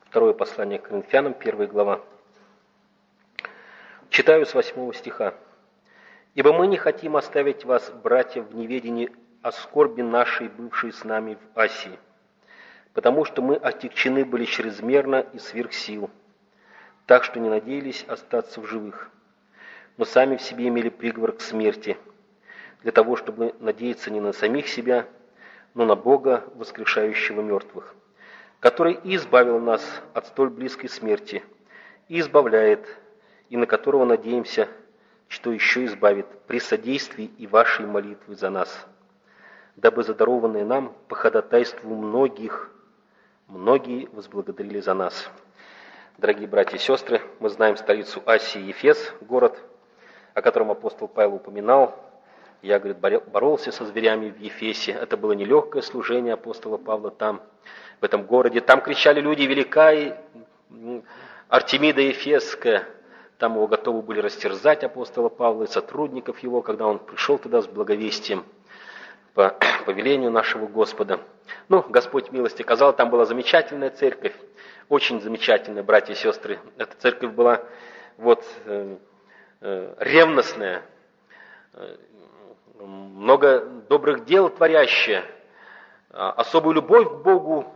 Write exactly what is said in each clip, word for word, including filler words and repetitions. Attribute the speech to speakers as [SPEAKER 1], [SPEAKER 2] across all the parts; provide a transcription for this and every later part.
[SPEAKER 1] Второе послание к Коринфянам, первая глава. Читаю с восьмого стиха. «Ибо мы не хотим оставить вас, братья, в неведении о скорби нашей, бывшей с нами в Асии, потому что мы отягчены были чрезмерно и сверх сил, так что не надеялись остаться в живых, но сами в себе имели приговор к смерти, для того, чтобы надеяться не на самих себя, но на Бога, воскрешающего мертвых, который и избавил нас от столь близкой смерти, и избавляет, и на которого надеемся, что еще избавит при содействии и вашей молитвы за нас, дабы задарованные нам по ходатайству многих, многие возблагодарили за нас». Дорогие братья и сестры, мы знаем столицу Асии Ефес, город, о котором апостол Павел упоминал. Я, говорит, боролся со зверями в Ефесе. Это было нелегкое служение апостола Павла там, в этом городе. Там кричали люди: «Великая Артемида Ефесская!» Там его готовы были растерзать, апостола Павла и сотрудников его, когда он пришел туда с благовестием по повелению нашего Господа. Ну, Господь милости оказал, там была замечательная церковь, очень замечательная, братья и сестры. Эта церковь была вот э, э, ревностная, э, много добрых дел творящая, особую любовь к Богу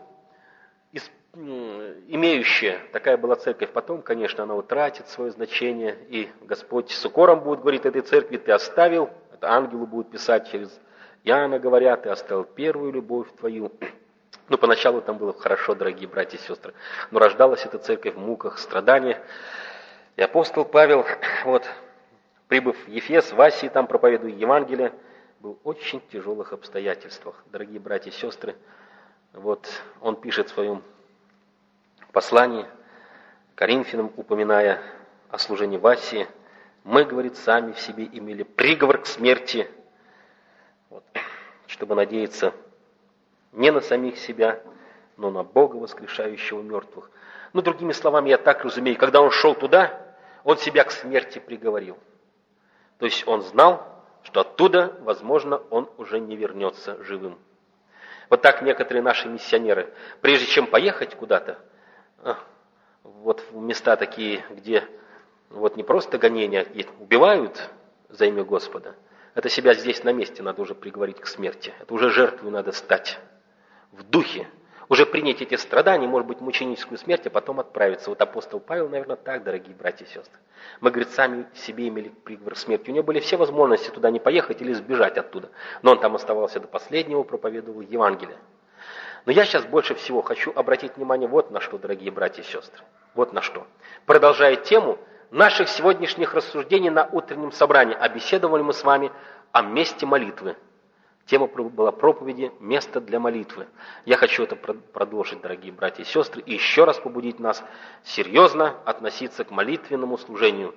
[SPEAKER 1] имеющая. Такая была церковь. Потом, конечно, она утратит свое значение, и Господь с укором будет говорить этой церкви: ты оставил, это ангелу будет писать через Иоанна, говоря, ты оставил первую любовь твою. Ну, поначалу там было хорошо, дорогие братья и сестры, но рождалась эта церковь в муках, страданиях. И апостол Павел, вот, прибыв в Ефес, в Асии, там проповедуя Евангелие, был в очень тяжелых обстоятельствах. Дорогие братья и сестры, вот он пишет в своем послании Коринфянам, упоминая о служении в Асии: мы, говорит, сами в себе имели приговор к смерти, вот, чтобы надеяться не на самих себя, но на Бога, воскрешающего мертвых. Ну, другими словами, я так разумею, когда он шел туда, он себя к смерти приговорил. То есть он знал, что оттуда, возможно, он уже не вернется живым. Вот так некоторые наши миссионеры, прежде чем поехать куда-то, вот в места такие, где вот не просто гонения, а убивают за имя Господа, это себя здесь на месте надо уже приговорить к смерти. Это уже жертвой надо стать в духе, уже принять эти страдания, может быть, мученическую смерть, а потом отправиться. Вот апостол Павел, наверное, так, дорогие братья и сестры. Мы, говорит, сами себе имели приговор к смерти. У него были все возможности туда не поехать или сбежать оттуда. Но он там оставался до последнего, проповедовал Евангелие. Но я сейчас больше всего хочу обратить внимание вот на что, дорогие братья и сестры. Вот на что. Продолжая тему наших сегодняшних рассуждений на утреннем собрании, обеседовали мы с вами о месте молитвы. Тема была проповеди «Место для молитвы». Я хочу это продолжить, дорогие братья и сестры, и еще раз побудить нас серьезно относиться к молитвенному служению.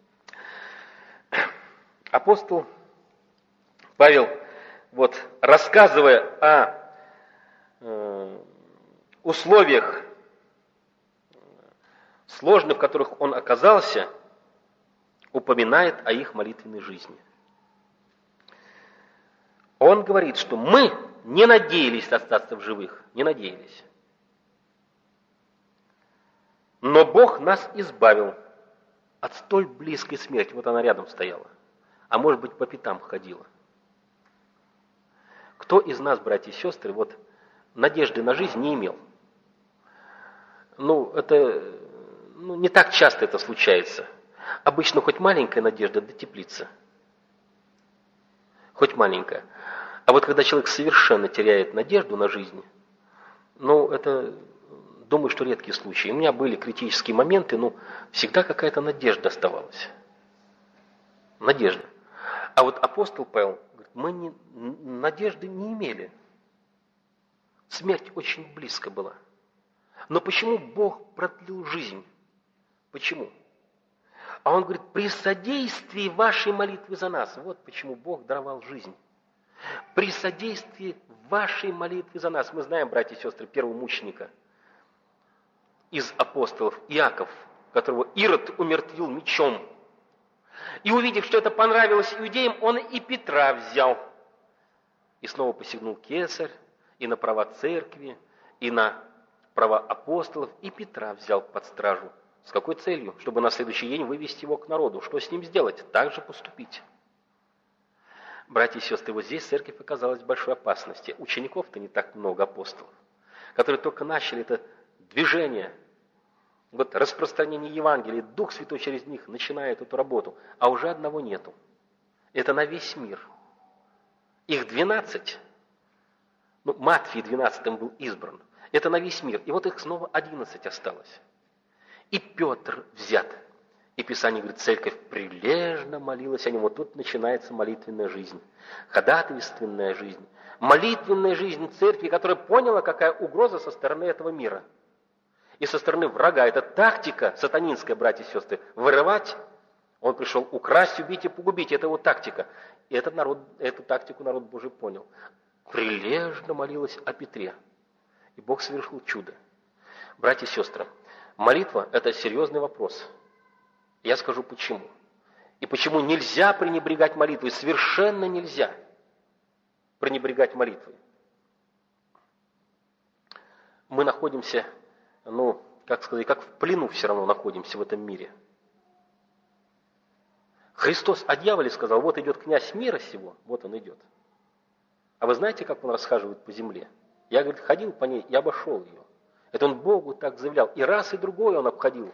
[SPEAKER 1] Апостол Павел, вот, рассказывая о э, условиях сложных, в которых он оказался, упоминает о их молитвенной жизни. Он говорит, что мы не надеялись остаться в живых, не надеялись. Но Бог нас избавил от столь близкой смерти. Вот она рядом стояла, а может быть, по пятам ходила. Кто из нас, братья и сестры, вот надежды на жизнь не имел? Ну, это ну, не так часто это случается. Обычно хоть маленькая надежда дотеплится. Хоть маленькая. А вот когда человек совершенно теряет надежду на жизнь, ну, это, думаю, что редкие случаи. У меня были критические моменты, но всегда какая-то надежда оставалась. Надежда. А вот апостол Павел говорит, мы не, надежды не имели. Смерть очень близко была. Но почему Бог продлил жизнь? Почему? А он говорит, при содействии вашей молитвы за нас. Вот почему Бог даровал жизнь. При содействии вашей молитвы за нас. Мы знаем, братья и сестры, первого мученика из апостолов, Иаков, которого Ирод умертвил мечом. И увидев, что это понравилось иудеям, он и Петра взял. И снова посягнул кесарь и на права церкви, и на права апостолов, и Петра взял под стражу. С какой целью? Чтобы на следующий день вывести его к народу. Что с ним сделать? Так же поступить. Братья и сестры, вот здесь церковь оказалась в большой опасности. Учеников-то не так много, апостолов, которые только начали это движение, вот распространение Евангелия, Дух Святой через них начинает эту работу, а уже одного нету. Это на весь мир. Их двенадцать, ну, Матфий двенадцатым был избран, это на весь мир, и вот их снова одиннадцать осталось. И Петр взят. И Писание говорит, церковь прилежно молилась о нем. Вот тут начинается молитвенная жизнь, ходатайственная жизнь, молитвенная жизнь церкви, которая поняла, какая угроза со стороны этого мира. И со стороны врага. Это тактика сатанинская, братья и сестры. Вырывать. Он пришел украсть, убить и погубить. Это его тактика. И этот народ, эту тактику народ Божий понял. Прилежно молилась о Петре. И Бог совершил чудо. Братья и сестры, молитва – это серьезный вопрос. Я скажу почему. И почему нельзя пренебрегать молитвой. Совершенно нельзя пренебрегать молитвой. Мы находимся, ну, как сказать, как в плену все равно находимся в этом мире. Христос о дьяволе сказал, вот идет князь мира сего, вот он идет. А вы знаете, как он расхаживает по земле? Я, говорит, ходил по ней и обошел ее. Это он Богу так заявлял. И раз, и другой он обходил.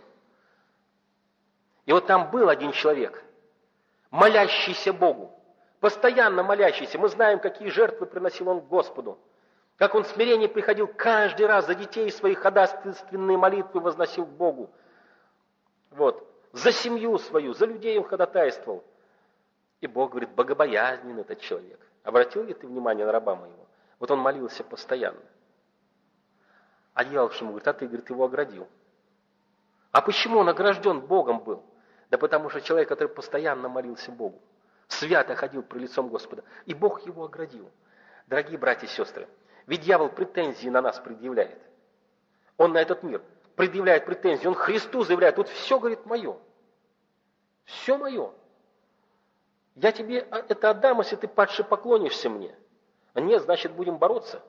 [SPEAKER 1] И вот там был один человек, молящийся Богу, постоянно молящийся. Мы знаем, какие жертвы приносил он Господу. Как он в смирении приходил каждый раз за детей своих, ходатайственные молитвы возносил к Богу. Вот. За семью свою, за людей он ходатайствовал. И Бог говорит, богобоязнен этот человек. Обратил ли ты внимание на раба моего? Вот он молился постоянно. А дьявол ему говорит, а ты, говорит, его оградил. А почему он огражден Богом был? Да потому что человек, который постоянно молился Богу, свято ходил при лицом Господа, и Бог его оградил. Дорогие братья и сестры, ведь дьявол претензии на нас предъявляет. Он на этот мир предъявляет претензии, он Христу заявляет, тут все, говорит, мое. Все мое. Я тебе это отдам, если ты падше поклонишься мне. А нет, значит, будем бороться.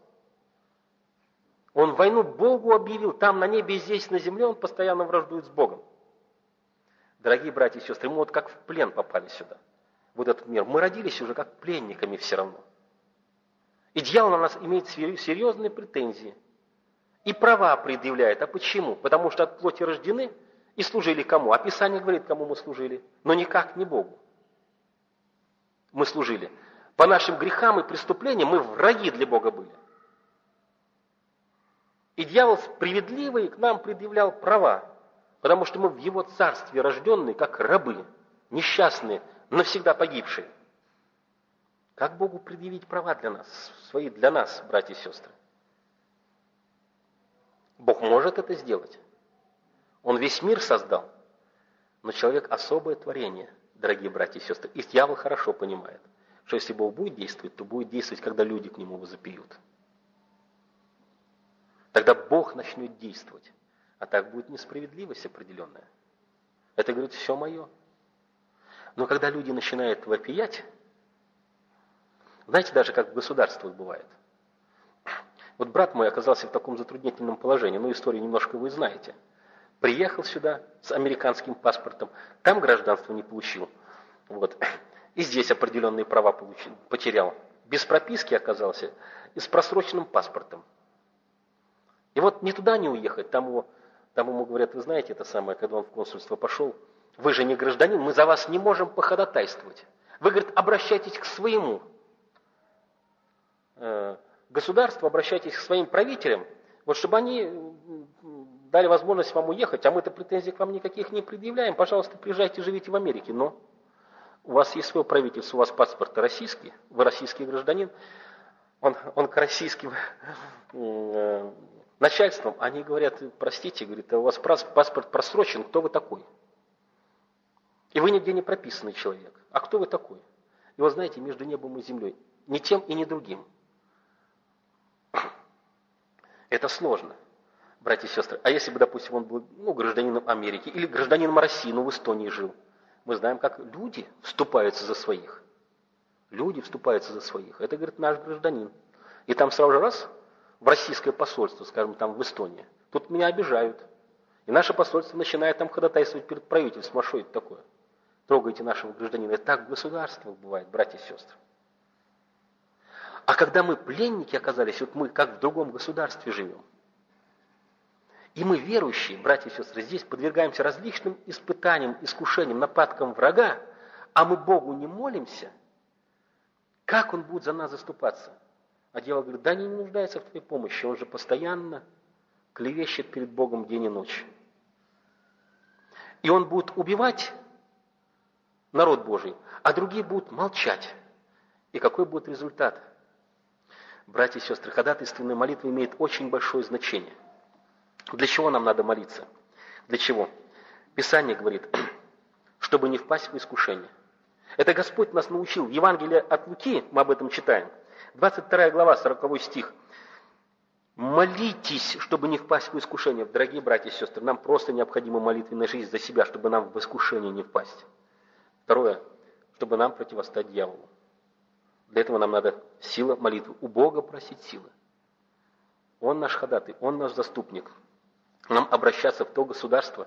[SPEAKER 1] Он войну Богу объявил, там на небе и здесь на земле он постоянно враждует с Богом. Дорогие братья и сестры, мы вот как в плен попали сюда, в этот мир. Мы родились уже как пленниками все равно. И дьявол на нас имеет серьезные претензии. И права предъявляет. А почему? Потому что от плоти рождены и служили кому? А Писание говорит, кому мы служили. Но никак не Богу. Мы служили. По нашим грехам и преступлениям мы враги для Бога были. И дьявол справедливый к нам предъявлял права, потому что мы в его царстве рожденные, как рабы, несчастные, навсегда погибшие. Как Богу предъявить права для нас, свои для нас, братья и сестры? Бог может это сделать. Он весь мир создал, но человек особое творение, дорогие братья и сестры. И дьявол хорошо понимает, что если Бог будет действовать, то будет действовать, когда люди к нему возопьют. Тогда Бог начнет действовать. А так будет несправедливость определенная. Это, говорит, все мое. Но когда люди начинают вопиять, знаете, даже как в государствах бывает. Вот брат мой оказался в таком затруднительном положении, ну, историю немножко вы знаете. Приехал сюда с американским паспортом, там гражданство не получил. Вот. И здесь определенные права получил, потерял. Без прописки оказался и с просроченным паспортом. И вот ни туда не уехать, там, его, там ему говорят, вы знаете, это самое, когда он в консульство пошел, вы же не гражданин, мы за вас не можем походатайствовать. Вы, говорит, обращайтесь к своему э, государству, обращайтесь к своим правителям, вот чтобы они дали возможность вам уехать, а мы-то претензий к вам никаких не предъявляем, пожалуйста, приезжайте, живите в Америке, но у вас есть свое правительство, у вас паспорт российский, вы российский гражданин, он, он к российским э, начальством, они говорят, простите, говорит, а у вас паспорт просрочен, кто вы такой? И вы нигде не прописанный человек. А кто вы такой? И вот знаете, между небом и землей, ни тем и ни другим. Это сложно, братья и сестры. А если бы, допустим, он был ну, гражданином Америки или гражданином России, но в Эстонии жил, мы знаем, как люди вступаются за своих. Люди вступаются за своих. Это, говорит, наш гражданин. И там сразу же раз в российское посольство, скажем, там в Эстонии, тут меня обижают. И наше посольство начинает там ходатайствовать перед правительством. А что это такое? Трогаете нашего гражданина. Это так в государствах бывает, братья и сестры. А когда мы пленники оказались, вот мы как в другом государстве живем, и мы, верующие, братья и сестры, здесь подвергаемся различным испытаниям, искушениям, нападкам врага, а мы Богу не молимся, как Он будет за нас заступаться? А дьявол говорит, да не нуждается в твоей помощи, он же постоянно клевещет перед Богом день и ночь. И он будет убивать народ Божий, а другие будут молчать. И какой будет результат? Братья и сестры, ходатайственная молитва имеет очень большое значение. Для чего нам надо молиться? Для чего? Писание говорит, чтобы не впасть в искушение. Это Господь нас научил. В Евангелии от Луки, мы об этом читаем, двадцать вторая глава, сороковой стих. Молитесь, чтобы не впасть в искушение. Дорогие братья и сестры, нам просто необходима молитвенная жизнь за себя, чтобы нам в искушение не впасть. Второе, чтобы нам противостать дьяволу. Для этого нам надо сила молитвы. У Бога просить силы. Он наш ходатай, Он наш заступник. Нам обращаться в то государство,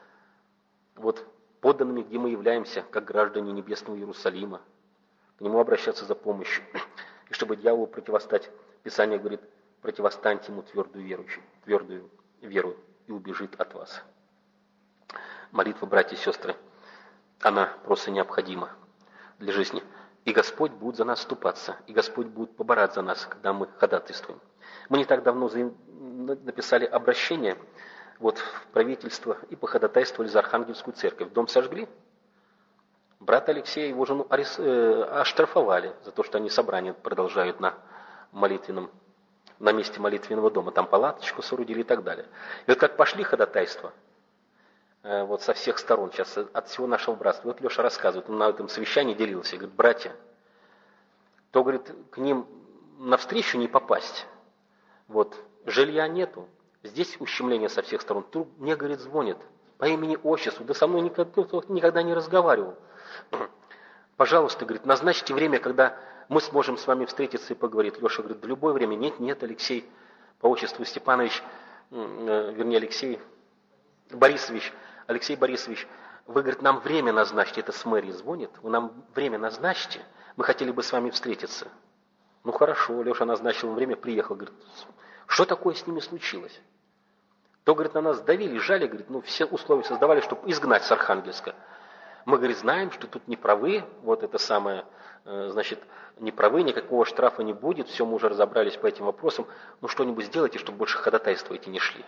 [SPEAKER 1] вот подданными, где мы являемся, как граждане небесного Иерусалима, к Нему обращаться за помощью. И чтобы дьяволу противостать, Писание говорит, противостаньте ему твердую веру, твердую веру, и убежит от вас. Молитва, братья и сестры, она просто необходима для жизни. И Господь будет за нас вступаться, и Господь будет поборать за нас, когда мы ходатайствуем. Мы не так давно написали обращение вот, в правительство и походатайствовали за Архангельскую церковь. Дом сожгли. Брата Алексея и его жену арес... э, оштрафовали за то, что они собрание продолжают на молитвенном, на месте молитвенного дома. Там палаточку соорудили и так далее. И вот как пошли ходатайства, э, вот со всех сторон, сейчас от всего нашего братства. Вот Леша рассказывает, он на этом совещании делился, говорит, братья, то, говорит, к ним навстречу не попасть. Вот, жилья нету, здесь ущемление со всех сторон. Тут мне, говорит, звонит по имени отчеству, да со мной никогда, никогда не разговаривал. Пожалуйста, говорит, назначьте время, когда мы сможем с вами встретиться и поговорить. Леша говорит, в любое время. Нет, нет, Алексей, по отчеству Степанович, вернее, Алексей Борисович, Алексей Борисович, вы, говорит, нам время назначьте, это с мэрии звонит, вы нам время назначьте, мы хотели бы с вами встретиться. Ну хорошо, Леша назначил время, приехал, говорит, что такое с ними случилось? То, говорит, на нас давили, жали, говорит, ну все условия создавали, чтобы изгнать с Архангельска. Мы, говорит, знаем, что тут не правы, вот это самое, значит, не правы, никакого штрафа не будет, все, мы уже разобрались по этим вопросам, ну что-нибудь сделайте, чтобы больше ходатайства эти не шли.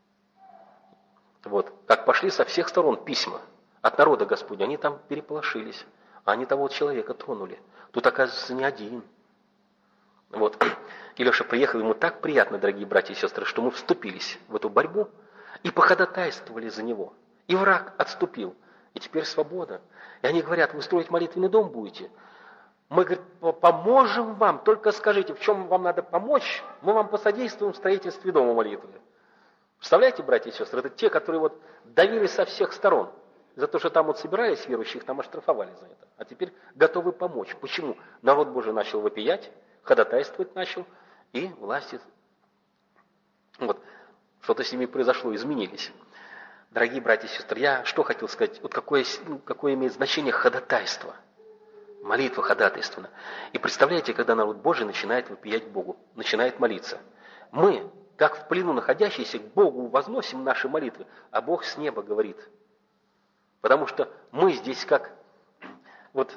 [SPEAKER 1] Вот, как пошли со всех сторон письма от народа Господня, они там переполошились, а они того человека тронули. Тут, оказывается, не один. Вот. И Леша приехал, ему так приятно, дорогие братья и сестры, что мы вступились в эту борьбу и походатайствовали за него. И враг отступил. И теперь свобода. И они говорят, вы строить молитвенный дом будете? Мы, говорит, поможем вам, только скажите, в чем вам надо помочь, мы вам посодействуем в строительстве дома молитвы. Представляете, братья и сестры, это те, которые вот давили со всех сторон. За то, что там вот собирались верующих, там оштрафовали за это. А теперь готовы помочь. Почему? Народ Божий начал вопиять, ходатайствовать начал, и власти, вот, что-то с ними произошло, изменились. Дорогие братья и сестры, я что хотел сказать, вот какое, какое имеет значение ходатайство, молитва ходатайственная. И представляете, когда народ Божий начинает вопиять к Богу, начинает молиться. Мы, как в плену находящиеся, к Богу возносим наши молитвы, а Бог с неба говорит. Потому что мы здесь как, вот,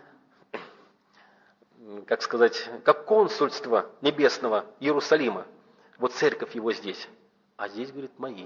[SPEAKER 1] как сказать, как консульство небесного Иерусалима. Вот церковь его здесь. А здесь, говорит, мои.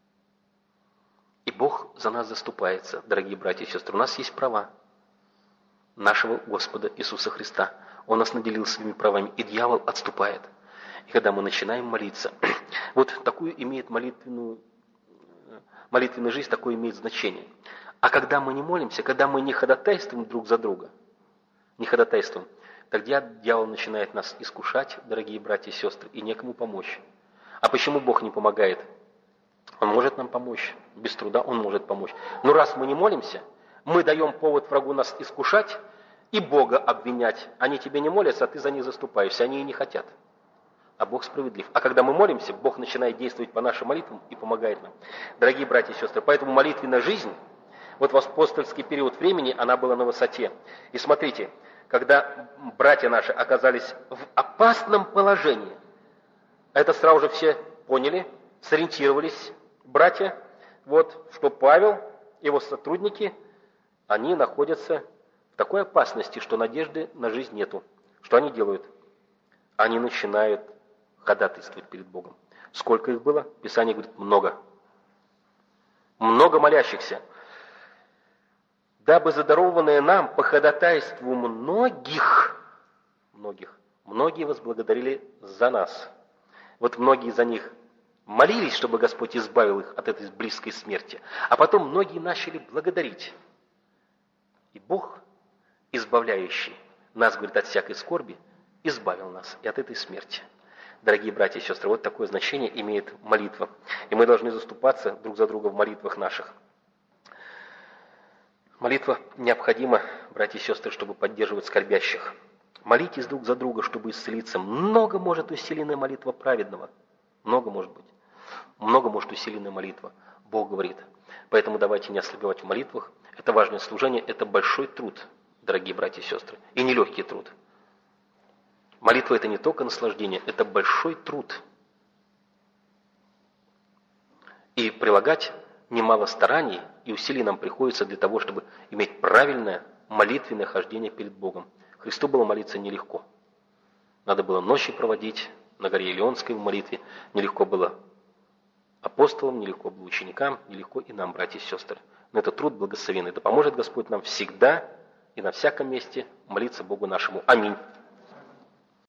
[SPEAKER 1] И Бог за нас заступается, дорогие братья и сестры. У нас есть права нашего Господа Иисуса Христа. Он нас наделил своими правами, и дьявол отступает. И когда мы начинаем молиться, вот такую имеет молитвенную, молитвенная жизнь, такое имеет значение. А когда мы не молимся, когда мы не ходатайствуем друг за друга, не ходатайствуем, тогда дьявол начинает нас искушать, дорогие братья и сестры, и некому помочь. А почему Бог не помогает? Он может нам помочь, без труда Он может помочь. Но раз мы не молимся, мы даем повод врагу нас искушать и Бога обвинять. Они тебе не молятся, а ты за них заступаешься, они и не хотят. а Бог справедлив. А когда мы молимся, Бог начинает действовать по нашим молитвам и помогает нам. Дорогие братья и сестры, поэтому молитвенная жизнь, вот в апостольский период времени, она была на высоте. И смотрите, когда братья наши оказались в опасном положении, это сразу же все поняли, сориентировались братья, вот, что Павел, его сотрудники, они находятся в такой опасности, что надежды на жизнь нету. Что они делают? Они начинают ходатайствовать перед Богом. Сколько их было? Писание говорит, много. Много молящихся. Дабы задарованное нам по ходатайству многих, многих, многие возблагодарили за нас. Вот многие за них молились, чтобы Господь избавил их от этой близкой смерти. А потом многие начали благодарить. И Бог, избавляющий нас, говорит, от всякой скорби, избавил нас и от этой смерти. Дорогие братья и сестры, вот такое значение имеет молитва. И мы должны заступаться друг за друга в молитвах наших. Молитва необходима, братья и сестры, чтобы поддерживать скорбящих. Молитесь друг за друга, чтобы исцелиться. Много может усиленная молитва праведного. Много может быть. Много может усиленная молитва. Бог говорит. Поэтому давайте не ослабевать в молитвах. Это важное служение, это большой труд, дорогие братья и сестры. И нелегкий труд. Молитва – это не только наслаждение, это большой труд. И прилагать немало стараний и усилий нам приходится для того, чтобы иметь правильное молитвенное хождение перед Богом. Христу было молиться нелегко. Надо было ночи проводить на горе Илионской в молитве. Нелегко было апостолам, нелегко было ученикам, нелегко и нам, братья и сестры. Но это труд благословенный. Да поможет Господь нам всегда и на всяком месте молиться Богу нашему. Аминь.